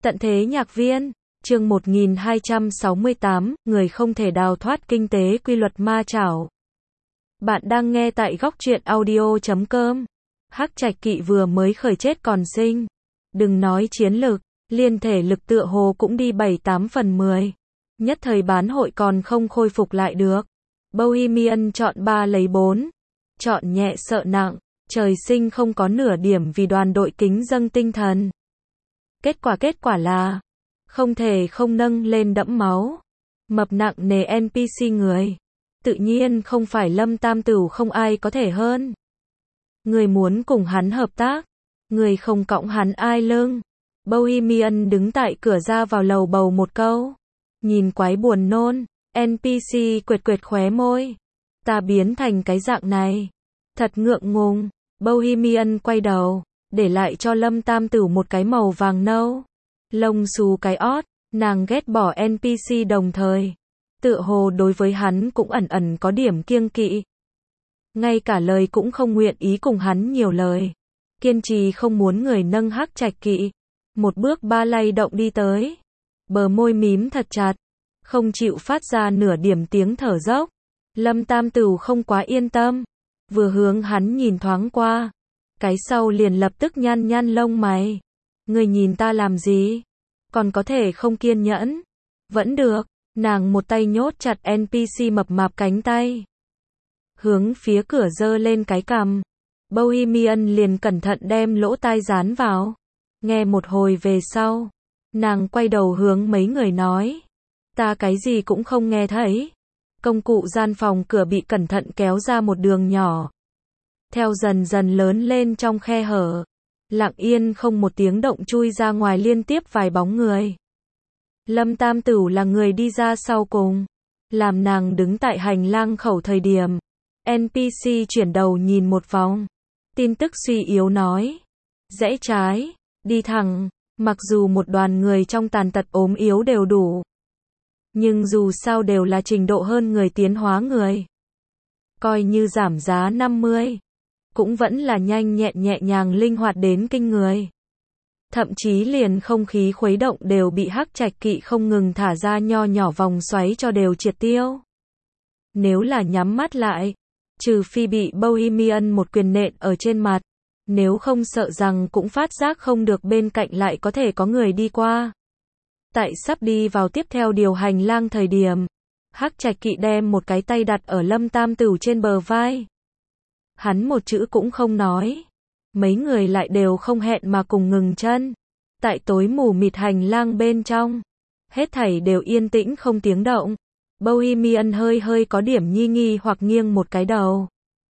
Tận thế nhạc viên, chương 1268, người không thể đào thoát kinh tế quy luật ma chảo. Bạn đang nghe tại góc truyện audio.com. Hắc Trạch Kỵ vừa mới khởi chết còn sinh. Đừng nói chiến lực, liên thể lực tựa hồ cũng đi 7-8/10. Nhất thời bán hội còn không khôi phục lại được. Bohemian chọn 3 lấy 4. Chọn nhẹ sợ nặng, trời sinh không có nửa điểm vì đoàn đội kính dâng tinh thần. Kết quả là không thể không nâng lên đẫm máu. Mập nặng nề NPC người. Tự nhiên không phải Lâm Tam Tửu không ai có thể hơn. Người muốn cùng hắn hợp tác. Người không cõng hắn ai lưng. Bohemian đứng tại cửa ra vào lầu bầu một câu. Nhìn quái buồn nôn. NPC quệt khóe môi. Ta biến thành cái dạng này. Thật ngượng ngùng. Bohemian quay đầu. Để lại cho Lâm Tam Tửu một cái màu vàng nâu. Lông xù cái ót. Nàng ghét bỏ NPC đồng thời. Tựa hồ đối với hắn cũng ẩn ẩn có điểm kiêng kỵ. Ngay cả lời cũng không nguyện ý cùng hắn nhiều lời. Kiên trì không muốn người nâng Hắc Trạch Kỵ. Một bước ba lay động đi tới. Bờ môi mím thật chặt. Không chịu phát ra nửa điểm tiếng thở dốc. Lâm Tam Tửu không quá yên tâm. Vừa hướng hắn nhìn thoáng qua. Cái sau liền lập tức nhăn lông mày. Người nhìn ta làm gì? Còn có thể không kiên nhẫn? Vẫn được. Nàng một tay nhốt chặt NPC mập mạp cánh tay. Hướng phía cửa giơ lên cái cằm. Bohemian liền cẩn thận đem lỗ tai dán vào. Nghe một hồi về sau. Nàng quay đầu hướng mấy người nói. Ta cái gì cũng không nghe thấy. Công cụ gian phòng cửa bị cẩn thận kéo ra một đường nhỏ. Theo dần dần lớn lên trong khe hở. Lặng yên không một tiếng động chui ra ngoài liên tiếp vài bóng người. Lâm Tam Tửu là người đi ra sau cùng. Làm nàng đứng tại hành lang khẩu thời điểm. NPC chuyển đầu nhìn một vòng. Tin tức suy yếu nói. Rẽ trái, đi thẳng. Mặc dù một đoàn người trong tàn tật ốm yếu đều đủ. Nhưng dù sao đều là trình độ hơn người tiến hóa người. Coi như giảm giá 50. Cũng vẫn là nhanh nhẹn nhẹ nhàng linh hoạt đến kinh người. Thậm chí liền không khí khuấy động đều bị Hắc Trạch Kỵ không ngừng thả ra nho nhỏ vòng xoáy cho đều triệt tiêu. Nếu là nhắm mắt lại, trừ phi bị Bohemian một quyền nện ở trên mặt, nếu không sợ rằng cũng phát giác không được bên cạnh lại có thể có người đi qua. Tại sắp đi vào tiếp theo điều hành lang thời điểm, Hắc Trạch Kỵ đem một cái tay đặt ở Lâm Tam Tửu trên bờ vai. Hắn một chữ cũng không nói. Mấy người lại đều không hẹn mà cùng ngừng chân. Tại tối mù mịt hành lang bên trong. Hết thảy đều yên tĩnh không tiếng động. Bohemian hơi có điểm nghi hoặc nghiêng một cái đầu.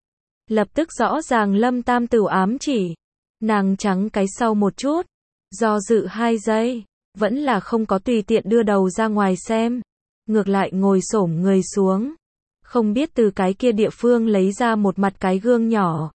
Lập tức rõ ràng Lâm Tam Tửu ám chỉ. Nàng trắng cái sau một chút. Do dự 2 giây. Vẫn là không có tùy tiện đưa đầu ra ngoài xem. Ngược lại ngồi xổm người xuống. Không biết từ cái kia địa phương lấy ra một mặt cái gương nhỏ.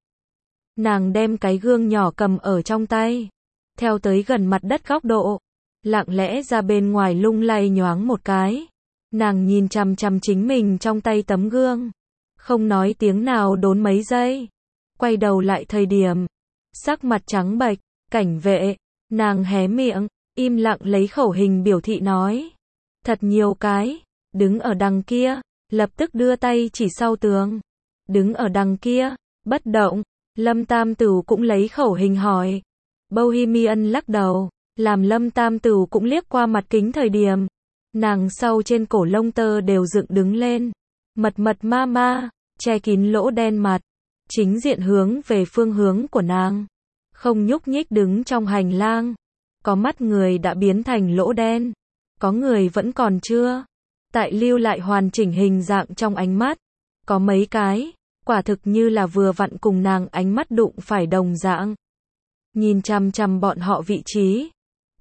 Nàng đem cái gương nhỏ cầm ở trong tay. Theo tới gần mặt đất góc độ. Lặng lẽ ra bên ngoài lung lay nhoáng một cái. Nàng nhìn chằm chằm chính mình trong tay tấm gương. Không nói tiếng nào đốn mấy giây. Quay đầu lại thời điểm. Sắc mặt trắng bệch. Cảnh vệ. Nàng hé miệng. Im lặng lấy khẩu hình biểu thị nói. Thật nhiều cái. Đứng ở đằng kia. Lập tức đưa tay chỉ sau tường. Đứng ở đằng kia. Bất động. Lâm Tam Tửu cũng lấy khẩu hình hỏi. Bohemian lắc đầu. Làm Lâm Tam Tửu cũng liếc qua mặt kính thời điểm. Nàng sau trên cổ lông tơ đều dựng đứng lên. Mật ma. Che kín lỗ đen mặt. Chính diện hướng về phương hướng của nàng. Không nhúc nhích đứng trong hành lang. Có mắt người đã biến thành lỗ đen. Có người vẫn còn chưa. Tại lưu lại hoàn chỉnh hình dạng trong ánh mắt. Có mấy cái. Quả thực như là vừa vặn cùng nàng ánh mắt đụng phải đồng dạng. Nhìn chằm chằm bọn họ vị trí.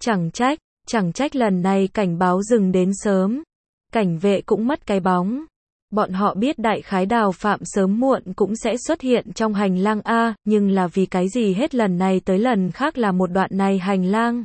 Chẳng trách lần này cảnh báo dừng đến sớm. Cảnh vệ cũng mất cái bóng. Bọn họ biết đại khái Đào Phạm sớm muộn cũng sẽ xuất hiện trong hành lang A, nhưng là vì cái gì hết lần này tới lần khác là một đoạn này hành lang.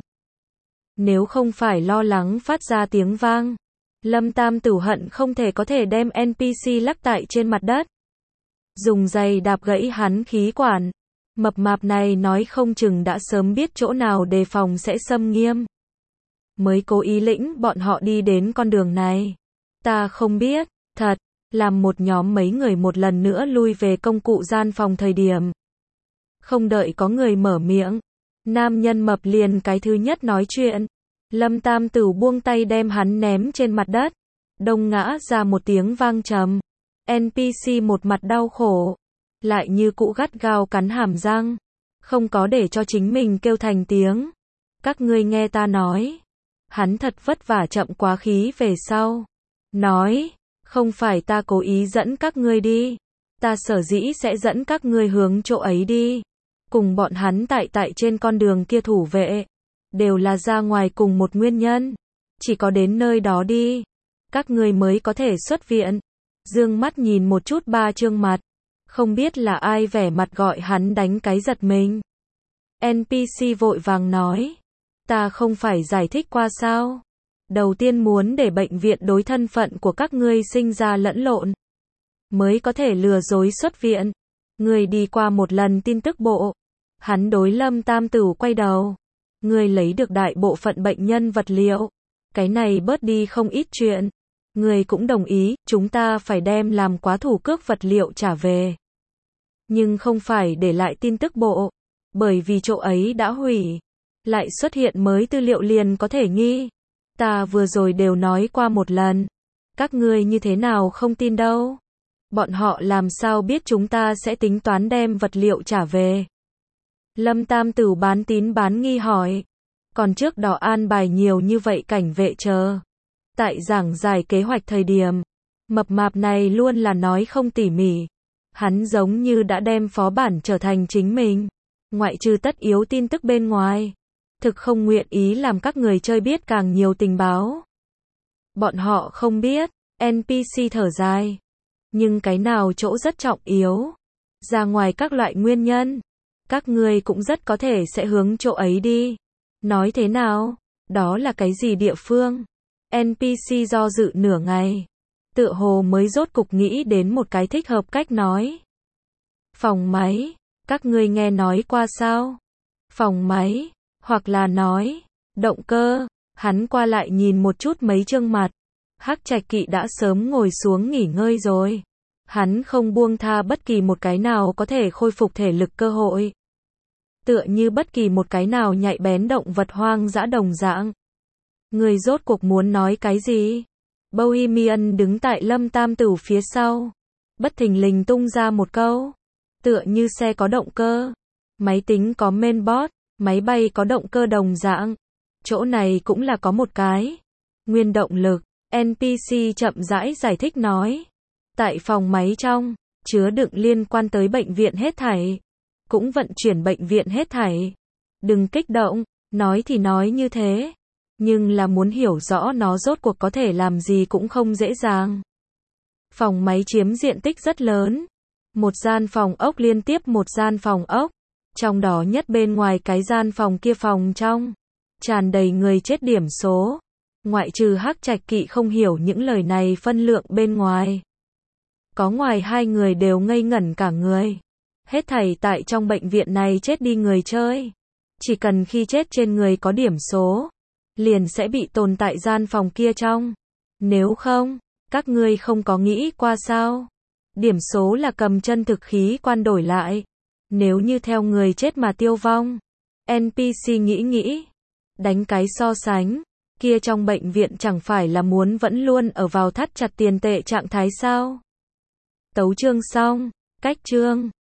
Nếu không phải lo lắng phát ra tiếng vang. Lâm Tam Tửu hận không thể có thể đem NPC lắc tại trên mặt đất. Dùng giày đạp gãy hắn khí quản. Mập mạp này nói không chừng đã sớm biết chỗ nào đề phòng sẽ xâm nghiêm. mới cố ý lĩnh bọn họ đi đến con đường này. Ta không biết, thật, làm một nhóm mấy người một lần nữa lui về công cụ gian phòng thời điểm. Không đợi có người mở miệng, nam nhân mập liền cái thứ nhất nói chuyện. Lâm Tam Tửu buông tay đem hắn ném trên mặt đất. Đông ngã ra một tiếng vang trầm. NPC một mặt đau khổ, lại như cũ gắt gao cắn hàm răng, không có để cho chính mình kêu thành tiếng. Các ngươi nghe ta nói. Hắn thật vất vả chậm quá khí về sau. Nói, không phải ta cố ý dẫn các ngươi đi. Ta sở dĩ sẽ dẫn các ngươi hướng chỗ ấy đi. Cùng bọn hắn tại trên con đường kia thủ vệ. Đều là ra ngoài cùng một nguyên nhân. Chỉ có đến nơi đó đi, các ngươi mới có thể xuất viện. Dương mắt nhìn một chút ba trương mặt. Không biết là ai vẻ mặt gọi hắn đánh cái giật mình. NPC vội vàng nói. Ta không phải giải thích qua sao? Đầu tiên muốn để bệnh viện đối thân phận của các ngươi sinh ra lẫn lộn. Mới có thể lừa dối xuất viện. Người đi qua một lần tin tức bộ. Hắn đối Lâm Tam Tửu quay đầu. Người lấy được đại bộ phận bệnh nhân vật liệu. Cái này bớt đi không ít chuyện. Người cũng đồng ý, chúng ta phải đem làm quá thủ cước vật liệu trả về. Nhưng không phải để lại tin tức bộ. Bởi vì chỗ ấy đã hủy. Lại xuất hiện mới tư liệu liền có thể nghi. Ta vừa rồi đều nói qua một lần. Các ngươi như thế nào không tin đâu. Bọn họ làm sao biết chúng ta sẽ tính toán đem vật liệu trả về. Lâm Tam Tửu bán tín bán nghi hỏi. Còn trước đó an bài nhiều như vậy cảnh vệ chờ. Tại giảng giải kế hoạch thời điểm, mập mạp này luôn là nói không tỉ mỉ. Hắn giống như đã đem phó bản trở thành chính mình. Ngoại trừ tất yếu tin tức bên ngoài. Thực không nguyện ý làm các người chơi biết càng nhiều tình báo. Bọn họ không biết, NPC thở dài. Nhưng cái nào chỗ rất trọng yếu. Ra ngoài các loại nguyên nhân. Các ngươi cũng rất có thể sẽ hướng chỗ ấy đi. Nói thế nào? Đó là cái gì địa phương? NPC do dự nửa ngày. Tựa hồ mới rốt cục nghĩ đến một cái thích hợp cách nói. Phòng máy. Các ngươi nghe nói qua sao? Phòng máy. Hoặc là nói. Động cơ. Hắn qua lại nhìn một chút mấy chương mặt. Hắc Trạch Kỵ đã sớm ngồi xuống nghỉ ngơi rồi. Hắn không buông tha bất kỳ một cái nào có thể khôi phục thể lực cơ hội. Tựa như bất kỳ một cái nào nhạy bén động vật hoang dã đồng dạng. Người rốt cuộc muốn nói cái gì? Bohemian đứng tại Lâm Tam Tửu phía sau. Bất thình lình tung ra một câu. Tựa như xe có động cơ. Máy tính có mainboard. Máy bay có động cơ đồng dạng. Chỗ này cũng là có một cái. Nguyên động lực. NPC chậm rãi giải thích nói. Tại phòng máy trong, chứa đựng liên quan tới bệnh viện hết thảy. Cũng vận chuyển bệnh viện hết thảy. Đừng kích động, nói thì nói như thế. Nhưng là muốn hiểu rõ nó rốt cuộc có thể làm gì cũng không dễ dàng. Phòng máy chiếm diện tích rất lớn. Một gian phòng ốc liên tiếp một gian phòng ốc. Trong đó nhất bên ngoài cái gian phòng kia phòng trong. Tràn đầy người chết điểm số. Ngoại trừ Hắc Trạch Kỵ không hiểu những lời này phân lượng bên ngoài. Có ngoài hai người đều ngây ngẩn cả người. Hết thảy tại trong bệnh viện này chết đi người chơi. Chỉ cần khi chết trên người có điểm số. Liền sẽ bị tồn tại gian phòng kia trong. Nếu không, các ngươi không có nghĩ qua sao? Điểm số là cầm chân thực khí quan đổi lại. Nếu như theo người chết mà tiêu vong. NPC nghĩ. Đánh cái so sánh. Kia trong bệnh viện chẳng phải là muốn vẫn luôn ở vào thắt chặt tiền tệ trạng thái sao? Tấu chương xong. Cách chương.